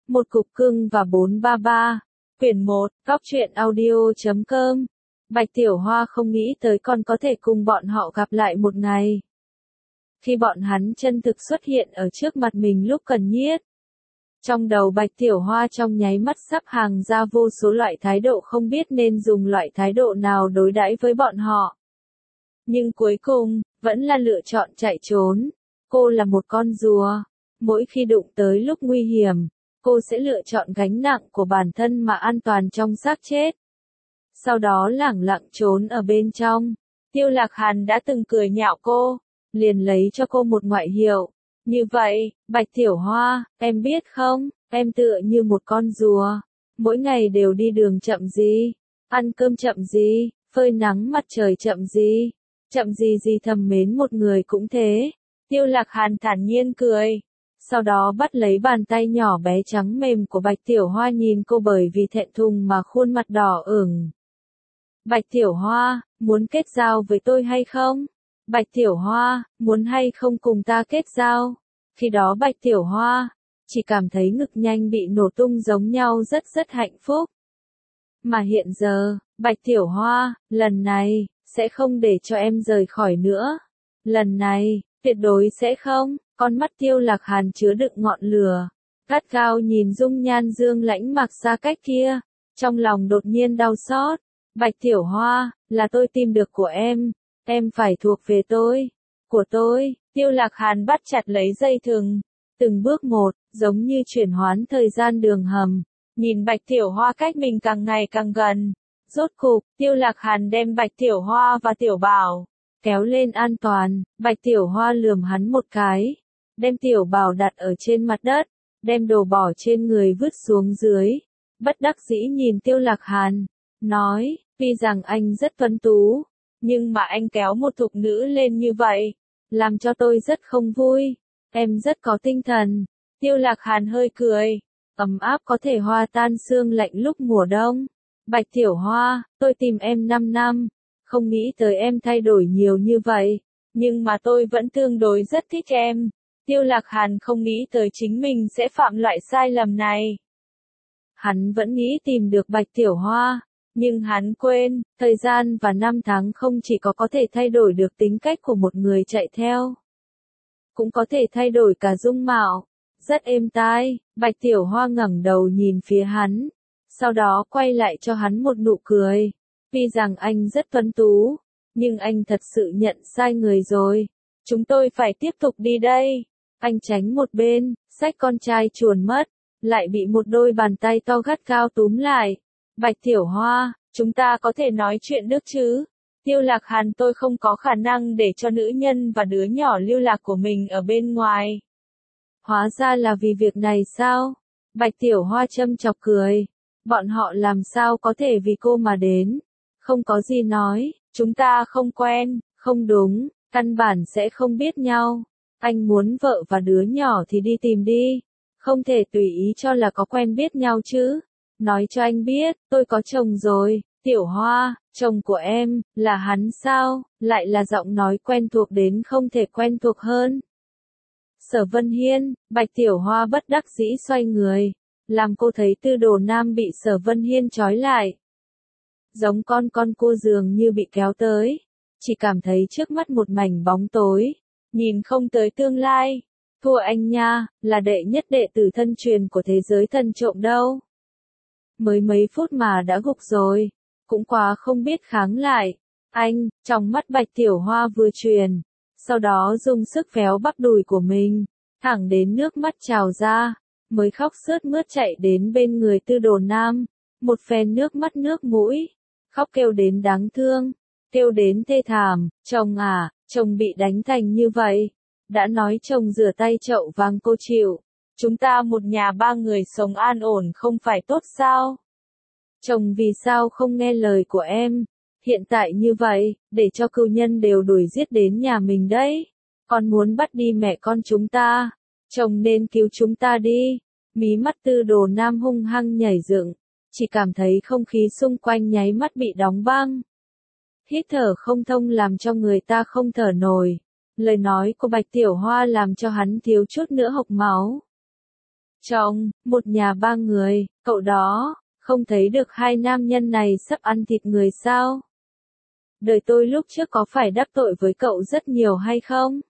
Một cục cưng và 433. Quyển 1, Góc truyện audio.com. Bạch Tiểu Hoa không nghĩ tới còn có thể cùng bọn họ gặp lại một ngày. Khi bọn hắn chân thực xuất hiện ở trước mặt mình lúc cần nhiết. Trong đầu Bạch Tiểu Hoa trong nháy mắt sắp hàng ra vô số loại thái độ, không biết nên dùng loại thái độ nào đối đãi với bọn họ. Nhưng cuối cùng, vẫn là lựa chọn chạy trốn. Cô là một con rùa. Mỗi khi đụng tới lúc nguy hiểm, cô sẽ lựa chọn gánh nặng của bản thân mà an toàn trong xác chết. Sau đó lẳng lặng trốn ở bên trong. Tiêu Lạc Hàn đã từng cười nhạo cô, liền lấy cho cô một ngoại hiệu. Như vậy, Bạch Tiểu Hoa, em biết không, em tựa như một con rùa. Mỗi ngày đều đi đường chậm gì, ăn cơm chậm gì, phơi nắng mặt trời chậm gì thầm mến một người cũng thế. Tiêu Lạc Hàn thản nhiên cười. Sau đó bắt lấy bàn tay nhỏ bé trắng mềm của Bạch Tiểu Hoa, nhìn cô bởi vì thẹn thùng mà khuôn mặt đỏ ửng. Bạch Tiểu Hoa, muốn kết giao với tôi hay không? Bạch Tiểu Hoa, muốn hay không cùng ta kết giao? Khi đó Bạch Tiểu Hoa chỉ cảm thấy ngực nhanh bị nổ tung giống nhau, rất hạnh phúc. Mà hiện giờ, Bạch Tiểu Hoa, lần này, sẽ không để cho em rời khỏi nữa. Lần này, tuyệt đối sẽ không. Con mắt Tiêu Lạc Hàn chứa đựng ngọn lửa, gắt gao nhìn dung nhan dương lãnh mặc xa cách kia, trong lòng đột nhiên đau xót. Bạch Tiểu Hoa, là tôi tìm được của em phải thuộc về tôi, của tôi. Tiêu Lạc Hàn bắt chặt lấy dây thừng, từng bước một, giống như chuyển hoán thời gian đường hầm, nhìn Bạch Tiểu Hoa cách mình càng ngày càng gần. Rốt cục, Tiêu Lạc Hàn đem Bạch Tiểu Hoa và Tiểu Bảo kéo lên an toàn. Bạch Tiểu Hoa lườm hắn một cái, đem Tiểu Bảo đặt ở trên mặt đất, đem đồ bỏ trên người vứt xuống dưới. Bất đắc dĩ nhìn Tiêu Lạc Hàn, nói, tuy rằng anh rất tuấn tú, nhưng mà anh kéo một thục nữ lên như vậy, làm cho tôi rất không vui. Em rất có tinh thần. Tiêu Lạc Hàn hơi cười, ấm áp có thể hòa tan xương lạnh lúc mùa đông. Bạch Tiểu Hoa, tôi tìm em 5 năm, không nghĩ tới em thay đổi nhiều như vậy, nhưng mà tôi vẫn tương đối rất thích em. Tiêu Lạc Hàn không nghĩ tới chính mình sẽ phạm loại sai lầm này. Hắn vẫn nghĩ tìm được Bạch Tiểu Hoa, nhưng hắn quên, thời gian và năm tháng không chỉ có thể thay đổi được tính cách của một người chạy theo, cũng có thể thay đổi cả dung mạo. Rất êm tai, Bạch Tiểu Hoa ngẩng đầu nhìn phía hắn, sau đó quay lại cho hắn một nụ cười. Tuy rằng anh rất tuấn tú, nhưng anh thật sự nhận sai người rồi. Chúng tôi phải tiếp tục đi đây. Anh tránh một bên, xách con trai chuồn mất, lại bị một đôi bàn tay to gắt gao túm lại. Bạch Tiểu Hoa, chúng ta có thể nói chuyện được chứ? Tiêu Lạc Hàn, tôi không có khả năng để cho nữ nhân và đứa nhỏ lưu lạc của mình ở bên ngoài. Hóa ra là vì việc này sao? Bạch Tiểu Hoa châm chọc cười. Bọn họ làm sao có thể vì cô mà đến? Không có gì nói, chúng ta không quen, không đúng, căn bản sẽ không biết nhau. Anh muốn vợ và đứa nhỏ thì đi tìm đi, không thể tùy ý cho là có quen biết nhau chứ. Nói cho anh biết, tôi có chồng rồi. Tiểu Hoa, chồng của em, là hắn sao? Lại là giọng nói quen thuộc đến không thể quen thuộc hơn. Sở Vân Hiên. Bạch Tiểu Hoa bất đắc dĩ xoay người, làm cô thấy Tư Đồ Nam bị Sở Vân Hiên trói lại. Giống con cua dường như bị kéo tới, chỉ cảm thấy trước mắt một mảnh bóng tối, nhìn không tới tương lai. Thua anh nha, là đệ nhất đệ tử thân truyền của thế giới thần trộm đâu. Mới mấy phút mà đã gục rồi, cũng quá không biết kháng lại. Anh, trong mắt Bạch Tiểu Hoa vừa truyền, sau đó dùng sức véo bắp đùi của mình, thẳng đến nước mắt trào ra, mới khóc sướt mướt chạy đến bên người Tư Đồ Nam, một phen nước mắt nước mũi, khóc kêu đến đáng thương, kêu đến thê thảm. Chồng à, chồng bị đánh thành như vậy, đã nói chồng rửa tay chậu vàng cô chịu, chúng ta một nhà ba người sống an ổn không phải tốt sao? Chồng vì sao không nghe lời của em? Hiện tại như vậy, để cho cừu nhân đều đuổi giết đến nhà mình đấy. Con muốn bắt đi mẹ con chúng ta. Chồng nên cứu chúng ta đi. Mí mắt Tư Đồ Nam hung hăng nhảy dựng, chỉ cảm thấy không khí xung quanh nháy mắt bị đóng băng. Hít thở không thông làm cho người ta không thở nổi. Lời nói của Bạch Tiểu Hoa làm cho hắn thiếu chút nữa hộc máu. chồng, một nhà ba người, cậu đó, không thấy được hai nam nhân này sắp ăn thịt người sao? Đời tôi lúc trước có phải đắc tội với cậu rất nhiều hay không?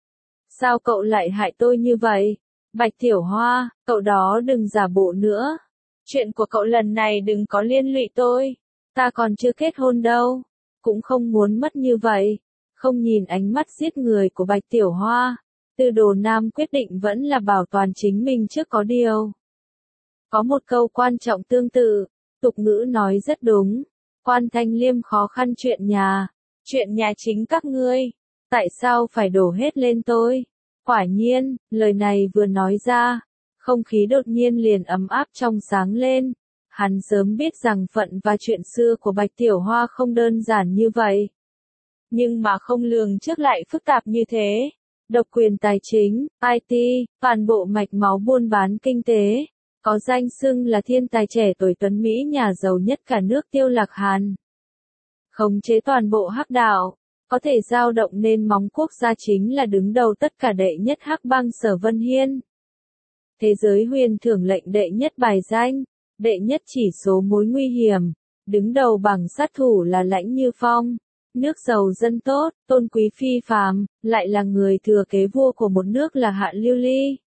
Sao cậu lại hại tôi như vậy? Bạch Tiểu Hoa, cậu đó đừng giả bộ nữa. Chuyện của cậu lần này đừng có liên lụy tôi. Ta còn chưa kết hôn đâu. Cũng không muốn mất như vậy. Không nhìn ánh mắt giết người của Bạch Tiểu Hoa. Tư Đồ Nam quyết định vẫn là bảo toàn chính mình trước có điều. Có một câu quan trọng tương tự. Tục ngữ nói rất đúng. Quan Thanh Liêm khó khăn chuyện nhà chính các ngươi. Tại sao phải đổ hết lên tôi? Quả nhiên, lời này vừa nói ra, không khí đột nhiên liền ấm áp trong sáng lên. Hắn sớm biết rằng phận và chuyện xưa của Bạch Tiểu Hoa không đơn giản như vậy. Nhưng mà không lường trước lại phức tạp như thế. Độc quyền tài chính, IT, toàn bộ mạch máu buôn bán kinh tế. Có danh xưng là thiên tài trẻ tuổi tuấn Mỹ nhà giàu nhất cả nước Tiêu Lạc Hàn. Khống chế toàn bộ hắc đạo. Có thể dao động nên móng quốc gia chính là đứng đầu tất cả đệ nhất hắc bang Sở Vân Hiên. Thế giới huyền thưởng lệnh đệ nhất bài danh, đệ nhất chỉ số mối nguy hiểm, đứng đầu bảng sát thủ là Lãnh Như Phong, nước giàu dân tốt, tôn quý phi phàm, lại là người thừa kế vua của một nước là Hạ Lưu Ly.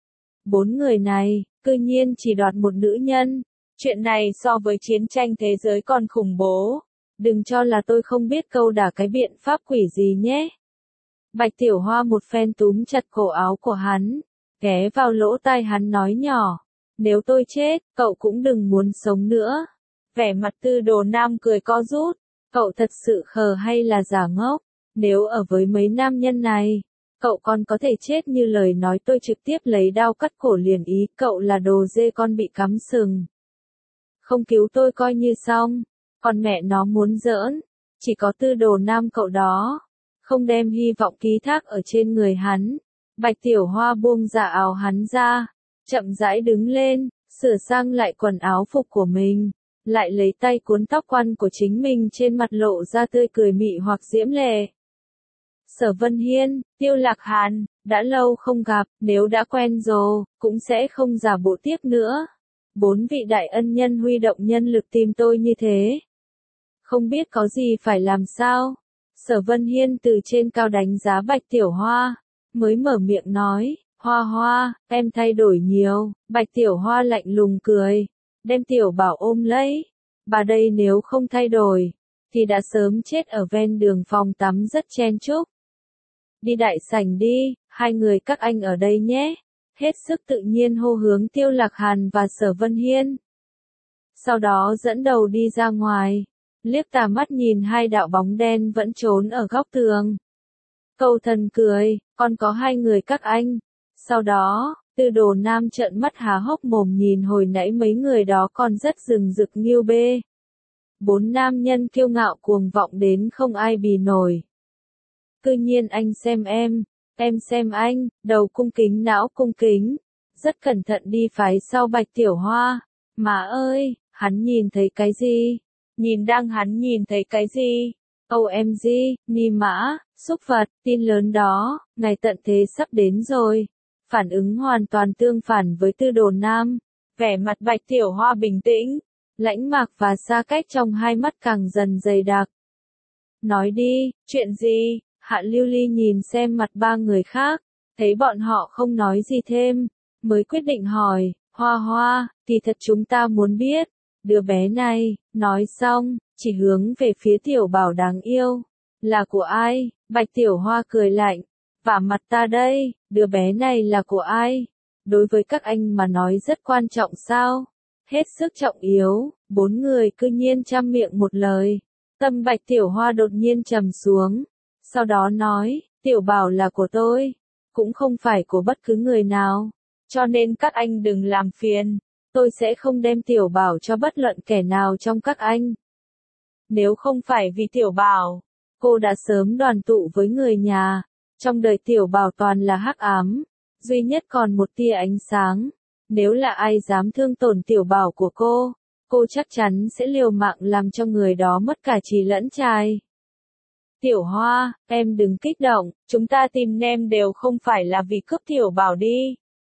4 người này, cư nhiên chỉ đoạt một nữ nhân, chuyện này so với chiến tranh thế giới còn khủng bố. Đừng cho là tôi không biết câu đả cái biện pháp quỷ gì nhé. Bạch Tiểu Hoa một phen túm chặt cổ áo của hắn, ghé vào lỗ tai hắn nói nhỏ. Nếu tôi chết, cậu cũng đừng muốn sống nữa. Vẻ mặt Tư Đồ Nam cười co rút. Cậu thật sự khờ hay là giả ngốc? Nếu ở với mấy nam nhân này, cậu còn có thể chết như lời nói tôi trực tiếp lấy đao cắt cổ liền ý. Cậu là đồ dê con bị cắm sừng. Không cứu tôi coi như xong. Còn mẹ nó muốn giỡn, chỉ có Tư Đồ Nam cậu đó, không đem hy vọng ký thác ở trên người hắn. Bạch Tiểu Hoa buông dạ áo hắn ra, chậm rãi đứng lên, sửa sang lại quần áo phục của mình, lại lấy tay cuốn tóc quăn của chính mình trên mặt lộ ra tươi cười mị hoặc diễm lệ. Sở Vân Hiên, Tiêu Lạc Hàn, đã lâu không gặp, nếu đã quen rồi, cũng sẽ không giả bộ tiếp nữa. 4 vị đại ân nhân huy động nhân lực tìm tôi như thế. Không biết có gì phải làm sao? Sở Vân Hiên từ trên cao đánh giá Bạch Tiểu Hoa, mới mở miệng nói, Hoa Hoa, em thay đổi nhiều. Bạch Tiểu Hoa lạnh lùng cười, đem Tiểu Bảo ôm lấy. Bà đây nếu không thay đổi, thì đã sớm chết ở ven đường phòng tắm rất chen chúc. Đi đại sảnh đi, hai người các anh ở đây nhé. Hết sức tự nhiên hô hướng Tiêu Lạc Hàn và Sở Vân Hiên. Sau đó dẫn đầu đi ra ngoài. Liếc tà mắt nhìn hai đạo bóng đen vẫn trốn ở góc tường. Cầu Thần cười, còn có hai người các anh. Sau đó, Tư Đồ Nam trợn mắt há hốc mồm nhìn hồi nãy mấy người đó còn rất rừng rực nghiêu bê. 4 nam nhân kiêu ngạo cuồng vọng đến không ai bì nổi. Cư nhiên anh xem em xem anh, đầu cung kính não cung kính. Rất cẩn thận đi phái sau Bạch Tiểu Hoa. Má ơi, hắn nhìn thấy cái gì? Hắn nhìn thấy cái gì? OMG, ni mã, xúc vật, tin lớn đó, ngày tận thế sắp đến rồi. Phản ứng hoàn toàn tương phản với Tư Đồ Nam. Vẻ mặt Bạch Tiểu Hoa bình tĩnh, lãnh mạc và xa cách trong hai mắt càng dần dày đặc. Nói đi, chuyện gì? Hạ Lưu Ly nhìn xem mặt ba người khác, thấy bọn họ không nói gì thêm, mới quyết định hỏi, Hoa Hoa, thì thật chúng ta muốn biết. Đứa bé này, nói xong, chỉ hướng về phía Tiểu Bảo đáng yêu. Là của ai? Bạch Tiểu Hoa cười lạnh. Vả mặt ta đây, đứa bé này là của ai? Đối với các anh mà nói rất quan trọng sao? Hết sức trọng yếu, 4 người cư nhiên trăm miệng một lời. Tâm Bạch Tiểu Hoa đột nhiên trầm xuống. Sau đó nói, Tiểu Bảo là của tôi, cũng không phải của bất cứ người nào. Cho nên các anh đừng làm phiền. Tôi sẽ không đem Tiểu Bảo cho bất luận kẻ nào trong các anh. Nếu không phải vì Tiểu Bảo, cô đã sớm đoàn tụ với người nhà. Trong đời Tiểu Bảo toàn là hắc ám, duy nhất còn một tia ánh sáng. Nếu là ai dám thương tổn Tiểu Bảo của cô chắc chắn sẽ liều mạng làm cho người đó mất cả trí lẫn trai. Tiểu Hoa, em đừng kích động, chúng ta tìm nem đều không phải là vì cướp Tiểu Bảo đi.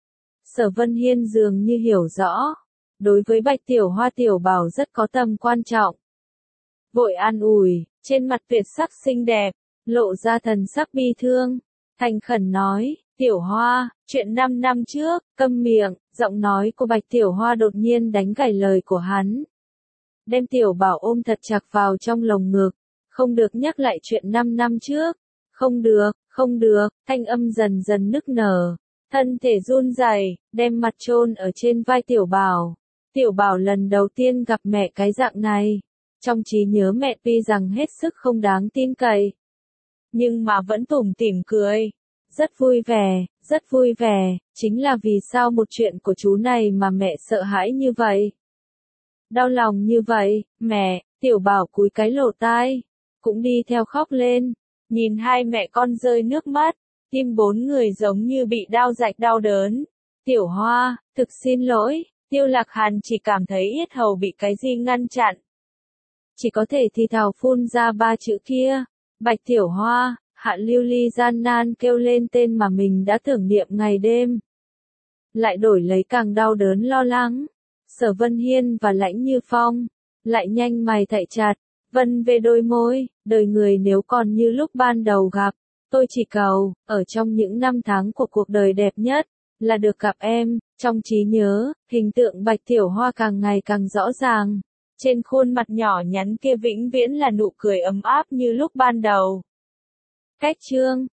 Sở Vân Hiên dường như hiểu rõ. Đối với Bạch Tiểu Hoa Tiểu Bảo rất có tầm quan trọng. Vội an ủi, trên mặt tuyệt sắc xinh đẹp, lộ ra thần sắc bi thương. Thành khẩn nói, Tiểu Hoa, chuyện 5 năm trước, câm miệng, giọng nói của Bạch Tiểu Hoa đột nhiên đánh gãy lời của hắn. Đem Tiểu Bảo ôm thật chặt vào trong lồng ngực, không được nhắc lại chuyện 5 năm trước. Không được, thanh âm dần dần nức nở, thân thể run rẩy, đem mặt chôn ở trên vai Tiểu Bảo. Tiểu Bảo lần đầu tiên gặp mẹ cái dạng này. Trong trí nhớ mẹ tuy rằng hết sức không đáng tin cậy, nhưng mà vẫn tủm tỉm cười. Rất vui vẻ, chính là vì sao một chuyện của chú này mà mẹ sợ hãi như vậy. Đau lòng như vậy, mẹ, Tiểu Bảo cúi cái lỗ tai, cũng đi theo khóc lên, nhìn hai mẹ con rơi nước mắt, tim bốn người giống như bị đao rạch đau đớn. Tiểu Hoa, thực xin lỗi, Tiêu Lạc Hàn chỉ cảm thấy yết hầu bị cái gì ngăn chặn. Chỉ có thể thì thào phun ra ba chữ kia. Bạch Tiểu Hoa, Hạ Lưu Ly gian nan kêu lên tên mà mình đã tưởng niệm ngày đêm. Lại đổi lấy càng đau đớn lo lắng. Sở Vân Hiên và Lãnh Như Phong, lại nhanh mày thạy chặt, vân về đôi môi, đời người nếu còn như lúc ban đầu gặp, tôi chỉ cầu, ở trong những năm tháng của cuộc đời đẹp nhất, là được gặp em. Trong trí nhớ, hình tượng Bạch Tiểu Hoa càng ngày càng rõ ràng. Trên khuôn mặt nhỏ nhắn kia vĩnh viễn là nụ cười ấm áp như lúc ban đầu. Cách chương